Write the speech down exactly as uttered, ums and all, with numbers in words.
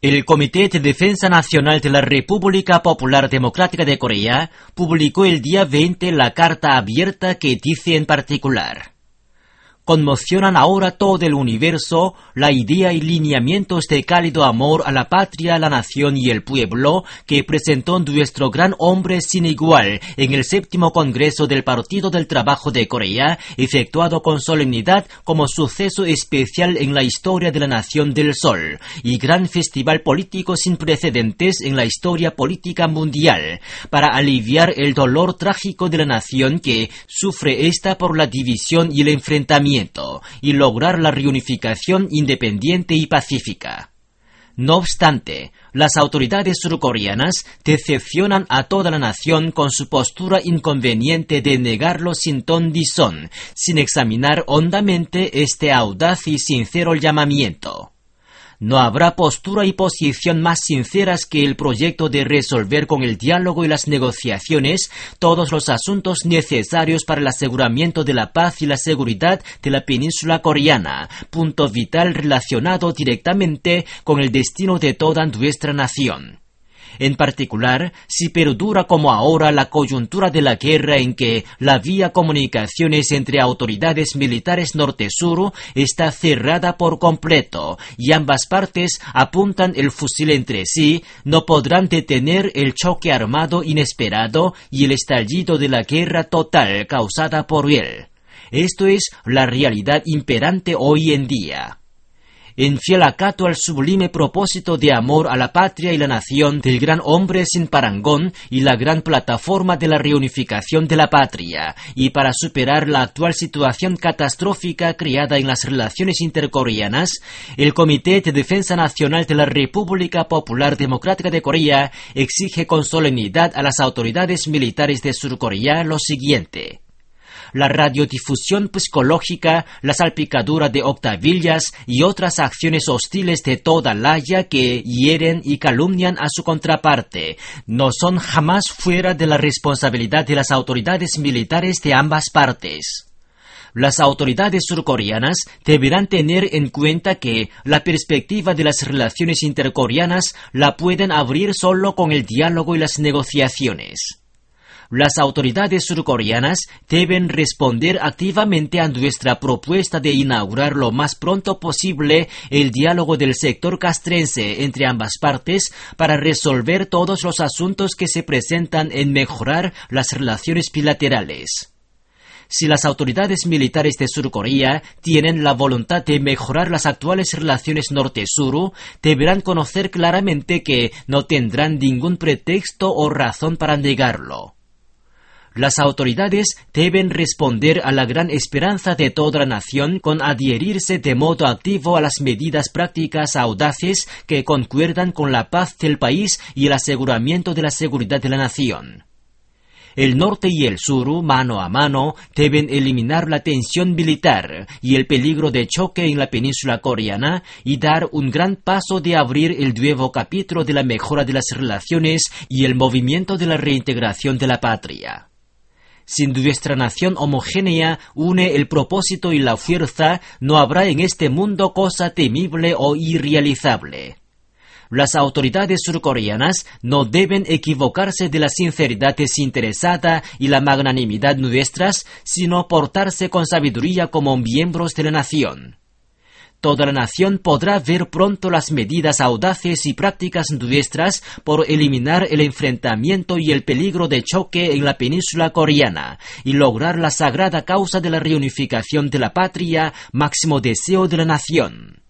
El Comité de Defensa Nacional de la República Popular Democrática de Corea publicó el día veinte la carta abierta que dice en particular: conmocionan ahora todo el universo la idea y lineamientos de cálido amor a la patria, la nación y el pueblo que presentó nuestro gran hombre sin igual en el séptimo Congreso del Partido del Trabajo de Corea, efectuado con solemnidad como suceso especial en la historia de la Nación del Sol y gran festival político sin precedentes en la historia política mundial, para aliviar el dolor trágico de la nación que sufre esta por la división y el enfrentamiento y lograr la reunificación independiente y pacífica. No obstante, las autoridades surcoreanas decepcionan a toda la nación con su postura inconveniente de negarlo sin ton ni son, sin examinar hondamente este audaz y sincero llamamiento. No habrá postura y posición más sinceras que el proyecto de resolver con el diálogo y las negociaciones todos los asuntos necesarios para el aseguramiento de la paz y la seguridad de la península coreana, punto vital relacionado directamente con el destino de toda nuestra nación. En particular, si perdura como ahora la coyuntura de la guerra en que la vía comunicaciones entre autoridades militares norte-sur está cerrada por completo y ambas partes apuntan el fusil entre sí, no podrán detener el choque armado inesperado y el estallido de la guerra total causada por él. Esto es la realidad imperante hoy en día. En fiel acato al sublime propósito de amor a la patria y la nación del gran hombre sin parangón y la gran plataforma de la reunificación de la patria, y para superar la actual situación catastrófica creada en las relaciones intercoreanas, el Comité de Defensa Nacional de la República Popular Democrática de Corea exige con solemnidad a las autoridades militares de Surcorea lo siguiente: la radiodifusión psicológica, la salpicadura de octavillas y otras acciones hostiles de toda laya que hieren y calumnian a su contraparte no son jamás fuera de la responsabilidad de las autoridades militares de ambas partes. Las autoridades surcoreanas deberán tener en cuenta que la perspectiva de las relaciones intercoreanas la pueden abrir solo con el diálogo y las negociaciones. Las autoridades surcoreanas deben responder activamente a nuestra propuesta de inaugurar lo más pronto posible el diálogo del sector castrense entre ambas partes para resolver todos los asuntos que se presentan en mejorar las relaciones bilaterales. Si las autoridades militares de Surcorea tienen la voluntad de mejorar las actuales relaciones norte-sur, deberán conocer claramente que no tendrán ningún pretexto o razón para negarlo. Las autoridades deben responder a la gran esperanza de toda la nación con adherirse de modo activo a las medidas prácticas audaces que concuerdan con la paz del país y el aseguramiento de la seguridad de la nación. El norte y el sur, mano a mano, deben eliminar la tensión militar y el peligro de choque en la península coreana y dar un gran paso de abrir el nuevo capítulo de la mejora de las relaciones y el movimiento de la reintegración de la patria. Si nuestra nación homogénea une el propósito y la fuerza, no habrá en este mundo cosa temible o irrealizable. Las autoridades surcoreanas no deben equivocarse de la sinceridad desinteresada y la magnanimidad nuestras, sino portarse con sabiduría como miembros de la nación. Toda la nación podrá ver pronto las medidas audaces y prácticas nuestras por eliminar el enfrentamiento y el peligro de choque en la península coreana y lograr la sagrada causa de la reunificación de la patria, máximo deseo de la nación.